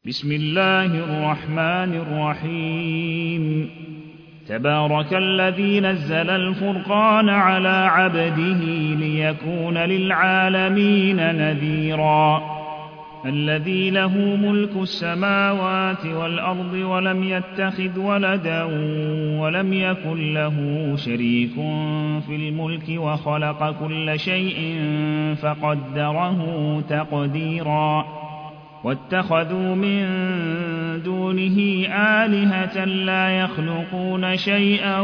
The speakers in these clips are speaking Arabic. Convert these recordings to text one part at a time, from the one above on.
بسم الله الرحمن الرحيم تبارك الذي نزل الفرقان على عبده ليكون للعالمين نذيرا الذي له ملك السماوات والأرض ولم يتخذ ولدا ولم يكن له شريك في الملك وخلق كل شيء فقدره تقديرا واتخذوا من دونه آلهة لا يخلقون شيئا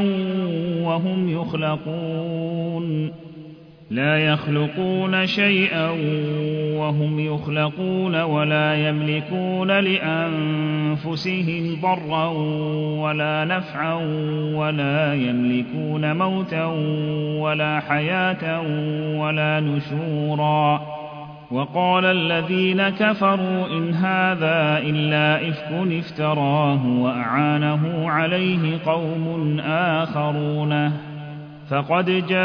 وهم يخلقون ولا يملكون لأنفسهم ضرا ولا نفعا ولا يملكون موتا ولا حياة ولا نشورا وقال الذين كفروا إن هذا إلا إفك افتراه وأعانه عليه قوم آخرون فقد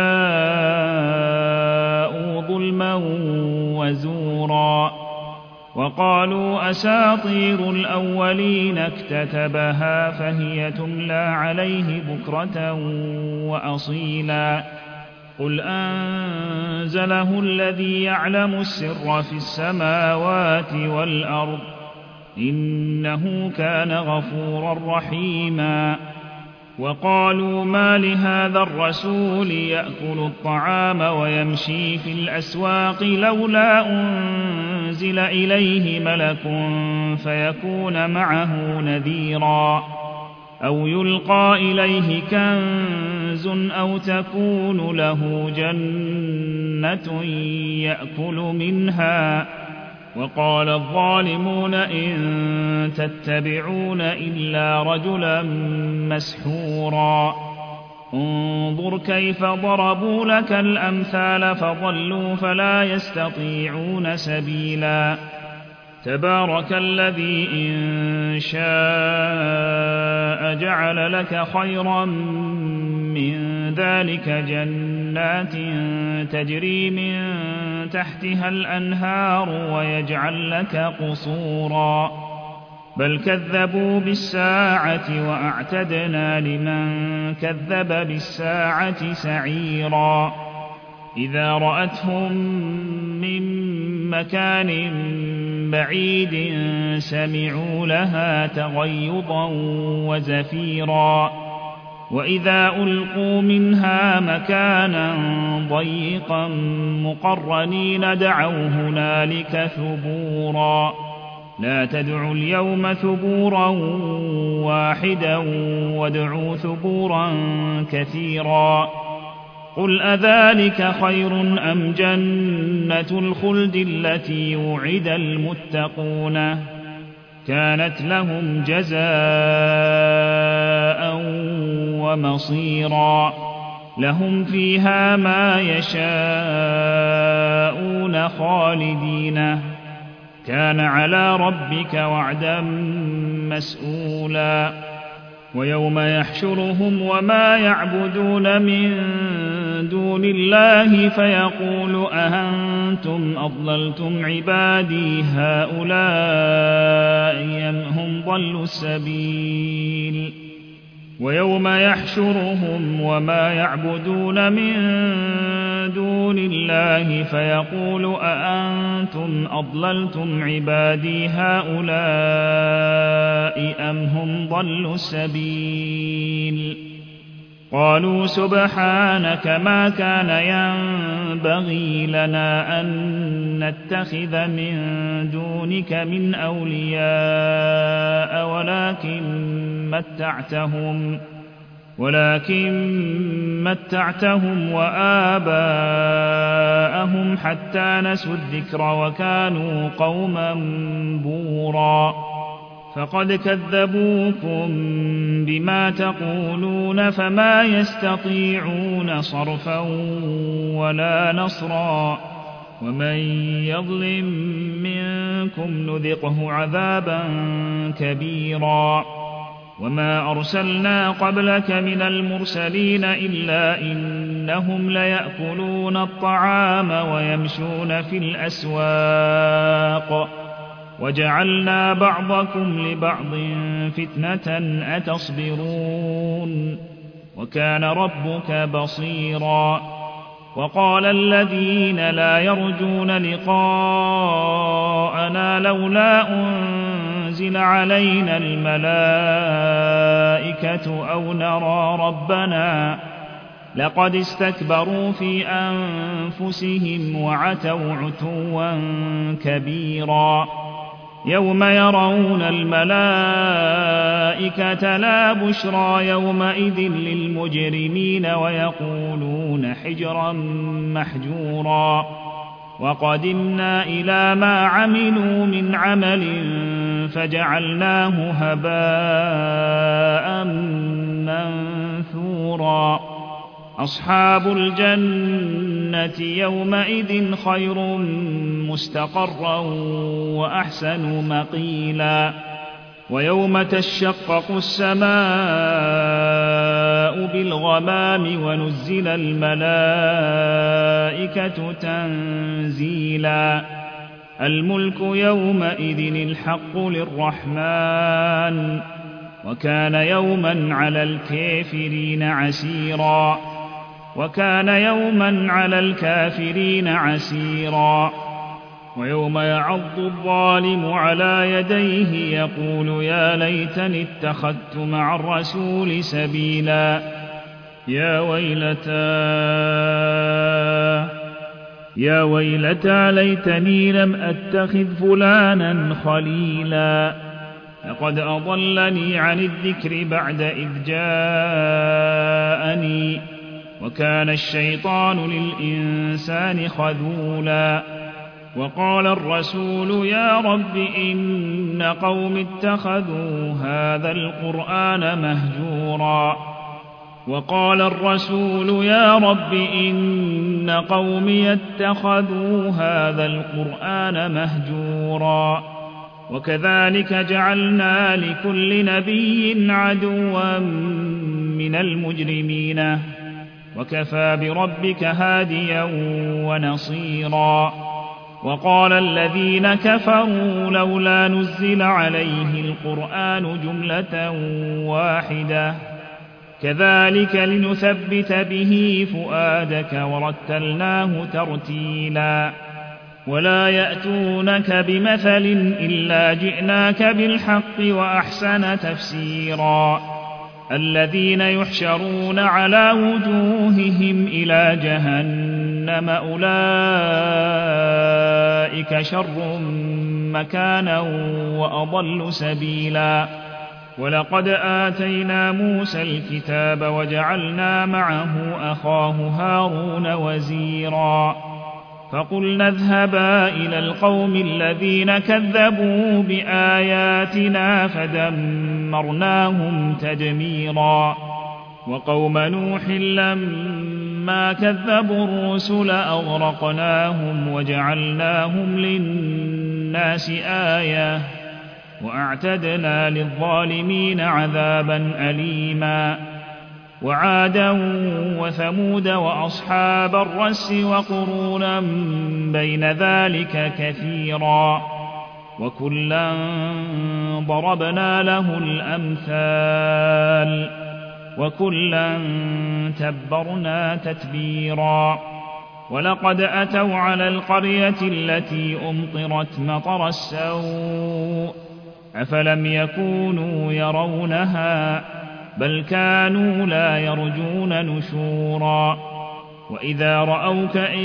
جاءوا ظلما وزورا وقالوا أساطير الأولين اكتتبها فهي تملى عليه بكرة وأصيلا قل أنزله الذي يعلم السر في السماوات والأرض إنه كان غفورا رحيما وقالوا ما لهذا الرسول يأكل الطعام ويمشي في الأسواق لولا أنزل إليه ملك فيكون معه نذيرا أو يلقى إليه كنز أو تكون له جنة يأكل منها وقال الظالمون إن تتبعون إلا رجلا مسحورا انظر كيف ضربوا لك الأمثال فضلوا فلا يستطيعون سبيلا تبارك الذي إن شاء جعل لك خيرا من ذلك جنات تجري من تحتها الأنهار ويجعل لك قصورا بل كذبوا بالساعة وأعتدنا لمن كذب بالساعة سعيرا إذا رأتهم من مكان بعيد سمعوا لها تغيظا وزفيرا وإذا ألقوا منها مكانا ضيقا مقرنين دعوا هنالك ثبورا لا تدعوا اليوم ثبورا واحدا وادعوا ثبورا كثيرا قل أذلك خير أم جنة الخلد التي وعد المتقون كانت لهم جزاء ومصيرا لهم فيها ما يشاءون خالدين كان على ربك وعدا مسئولا ويوم يحشرهم وما يعبدون من دون الله فيقول أأنتم أضللتم عبادي هؤلاء أم هم ضلوا السبيل ويوم يحشرهم وما يعبدون من دون الله فيقول أأنتم أضللتم عبادي هؤلاء أم هم ضلوا السبيل قالوا سبحانك ما كان ينبغي لنا أن نتخذ من دونك من أولياء ولكن متعتهم وآباءهم حتى نسوا الذكر وكانوا قوما بورا فقد كذبوكم بما تقولون فما يستطيعون صرفا ولا نصرا ومن يظلم منكم نذقه عذابا كبيرا وما أرسلنا قبلك من المرسلين إلا إنهم ليأكلون الطعام ويمشون في الأسواق وجعلنا بعضكم لبعض فتنة أتصبرون وكان ربك بصيرا وقال الذين لا يرجون لقاءنا لولا أنزل علينا الملائكة أو نرى ربنا لقد استكبروا في أنفسهم وعتوا عتوا كبيرا يوم يرون الملائكة لا بشرى يومئذ للمجرمين ويقولون حجرا محجورا وقدمنا إلى ما عملوا من عمل فجعلناه هباء منثورا أصحاب الجنة يومئذ خير مستقرا وأحسن مقيلا ويوم تشقق السماء بالغمام ونزل الملائكة تنزيلا الملك يومئذ الحق للرحمن وكان يوما على الكافرين عسيرا ويوم يعض الظالم على يديه يقول يا ليتني اتخذت مع الرسول سبيلا يا ويلتى ليتني لم أتخذ فلانا خليلا لقد أضلني عن الذكر بعد إذ جاءني وكان الشيطان للإنسان خذولا وقال الرسول يا رب إن قوم اتخذوا هذا القرآن مهجورا وكذلك جعلنا لكل نبي عدوا من المجرمين وكفى بربك هاديا ونصيرا وقال الذين كفروا لولا نزل عليه القرآن جملة واحدة كذلك لنثبت به فؤادك ورتلناه ترتيلا ولا يأتونك بمثل إلا جئناك بالحق وأحسن تفسيرا الذين يحشرون على وجوههم إلى جهنم أولئك شر مكانا وأضل سبيلا ولقد آتينا موسى الكتاب وجعلنا معه أخاه هارون وزيرا فقلنا اذهبا إلى القوم الذين كذبوا بآياتنا فدمرناهم تدميرا وقوم نوح لما كذبوا الرسل أغرقناهم وجعلناهم للناس آية وأعتدنا للظالمين عذابا أليما وعادا وثمود وأصحاب الرس وقرونا بين ذلك كثيرا وكلا ضربنا له الأمثال وكلا تبرنا تتبيرا ولقد أتوا على القرية التي أمطرت مطر السوء أفلم يكونوا يرونها بل كانوا لا يرجون نشورا وإذا رأوك إن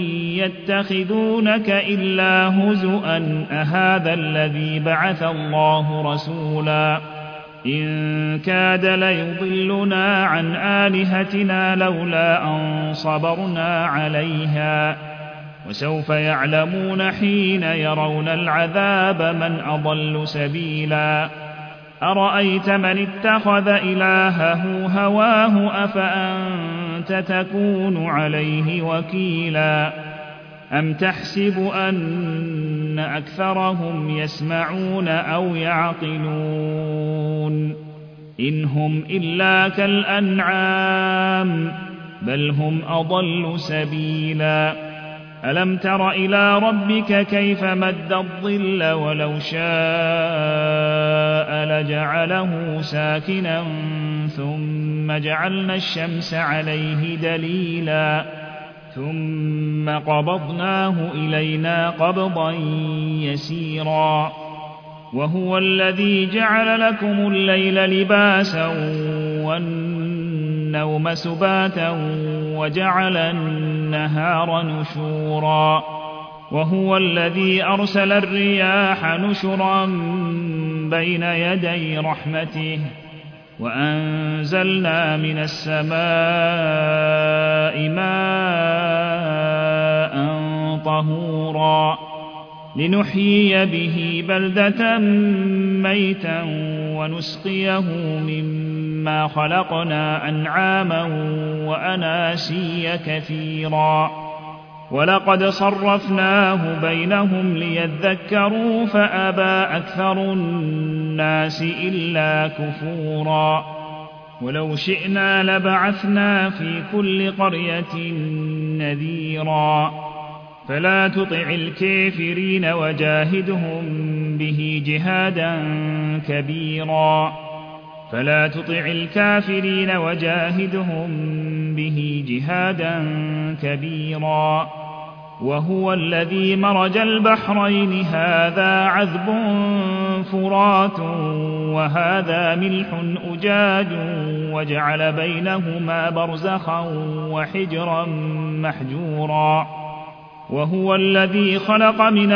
يتخذونك إلا هزؤا أهذا الذي بعث الله رسولا إن كاد ليضلنا عن آلهتنا لولا أن صبرنا عليها وسوف يعلمون حين يرون العذاب من أضل سبيلا أرأيت من اتخذ إلهه هواه أفأنت تكون عليه وكيلا أم تحسب أن أكثرهم يسمعون أو يعقلون إن هم إلا كالأنعام بل هم أضل سبيلا ألم تر إلى ربك كيف مد الظل ولو شاء لجعله ساكنا ثم جعلنا الشمس عليه دليلا ثم قبضناه إلينا قبضا يسيرا وهو الذي جعل لكم الليل لباسا والنوم سباتا وجعل النهار نشورا وهو الذي أرسل الرياح نشرا بين يدي رحمته وأنزلنا من السماء ماء طهورا لنحيي به بلدة ميتا ونسقيه مما خلقنا أنعاما وأناسيا كثيرا ولقد صرفناه بينهم ليذكروا فأبى أكثر الناس إلا كفورا ولو شئنا لبعثنا في كل قرية نذيرا فلا تطع الكافرين وجاهدهم به جهادا كبيرا فلا تطع الكافرين وجاهدهم به جهادا كبيرا وهو الذي مرج البحرين هذا عذب فرات وهذا ملح أجاج وجعل بينهما برزخا وحجرا محجورا وهو الذي خلق من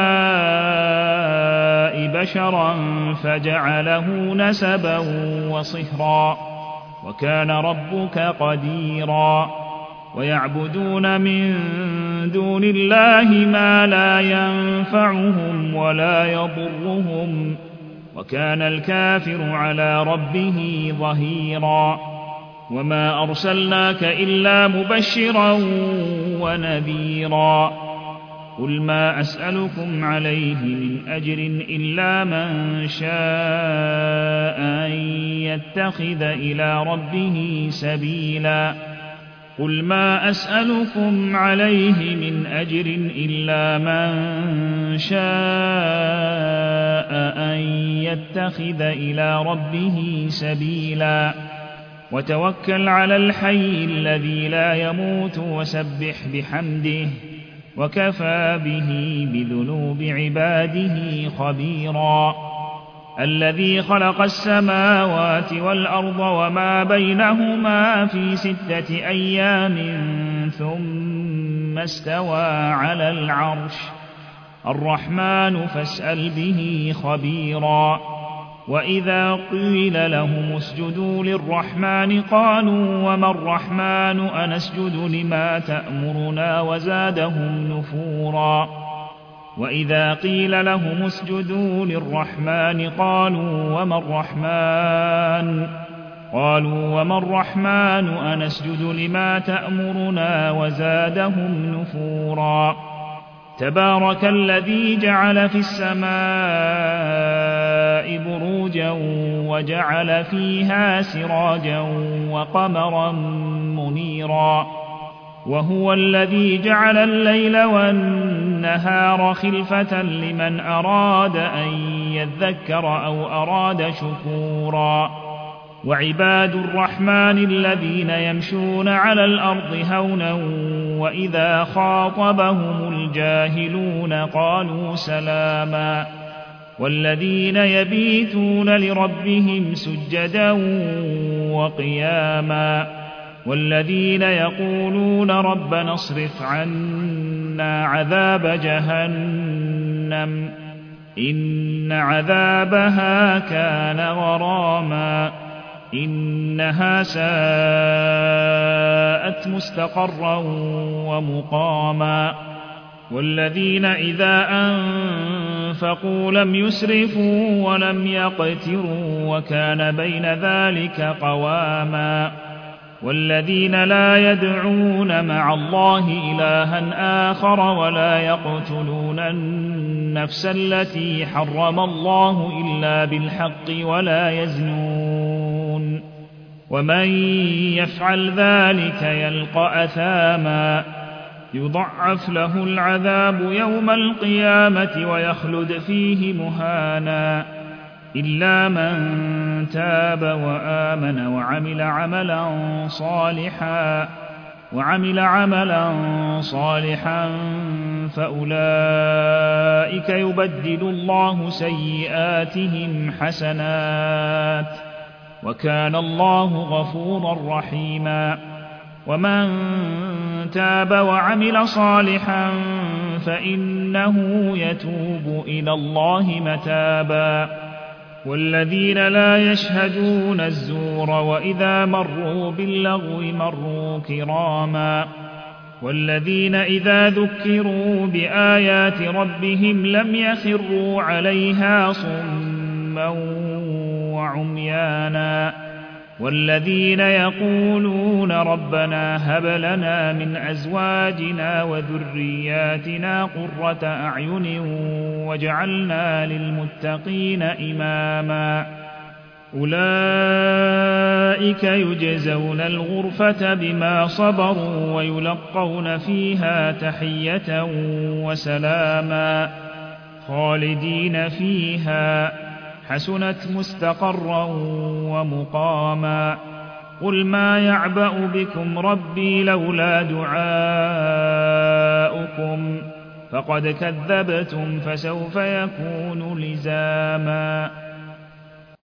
الماء بشرا فجعله نسبا وصهرا وكان ربك قديرا ويعبدون من دون الله ما لا ينفعهم ولا يضرهم وكان الكافر على ربه ظهيرا وما أرسلناك إلا مبشرا ونذيرا قل ما أسألكم عليه من أجر إلا من شاء أن يتخذ إلى ربه سبيلا قل ما أسألكم عليه من أجر إلا من شاء أن يتخذ إلى ربه سبيلا وتوكل على الحي الذي لا يموت وسبح بحمده وكفى به بذنوب عباده خبيرا الذي خلق السماوات والأرض وما بينهما في 6 أيام ثم استوى على العرش الرحمن فاسأل به خبيرا وإذا قيل لهم اسجدوا للرحمن قالوا وما الرحمن أنسجد لما تأمرنا وزادهم نفورا وإذا قيل لهم اسجدوا للرحمن قالوا وما الرحمن أنسجد لما تأمرنا وزادهم نفورا تبارك الذي جعل في السماء بروجا وجعل فيها سراجا وقمرا منيرا وهو الذي جعل الليل والنهار خلفة لمن أراد أن يذكر أو أراد شكورا وعباد الرحمن الذين يمشون على الأرض هونا وإذا خاطبهم الجاهلون قالوا سلاما والذين يبيتون لربهم سجدا وقياما والذين يقولون ربنا اصرف عنا عذاب جهنم إن عذابها كان غراما إنها ساءت مستقرا ومقاما والذين إذا أنفقوا لم يسرفوا ولم يقتروا وكان بين ذلك قواما والذين لا يدعون مع الله إلها آخر ولا يقتلون النفس التي حرم الله إلا بالحق ولا يزنون ومن يفعل ذلك يلقى أثاما يضعف له العذاب يوم القيامة ويخلد فيه مهانا إلا من تاب وآمن وعمل عملا صالحا فأولئك يبدل الله سيئاتهم حسنات وكان الله غفورا رحيما ومن تاب وعمل صالحا فإنه يتوب إلى الله متابا والذين لا يشهدون الزور وإذا مروا باللغو مروا كراما والذين إذا ذكروا بآيات ربهم لم يخروا عليها صما وعميانا والذين يقولون ربنا هب لنا من أزواجنا وذرياتنا قرة أعين واجعلنا للمتقين إماما أولئك يجزون الغرفة بما صبروا ويلقون فيها تحية وسلاما خالدين فيها حسنت مستقرا ومقاما قل ما يعبأ بكم ربي لولا دعاؤكم فقد كذبتم فسوف يكون لزاما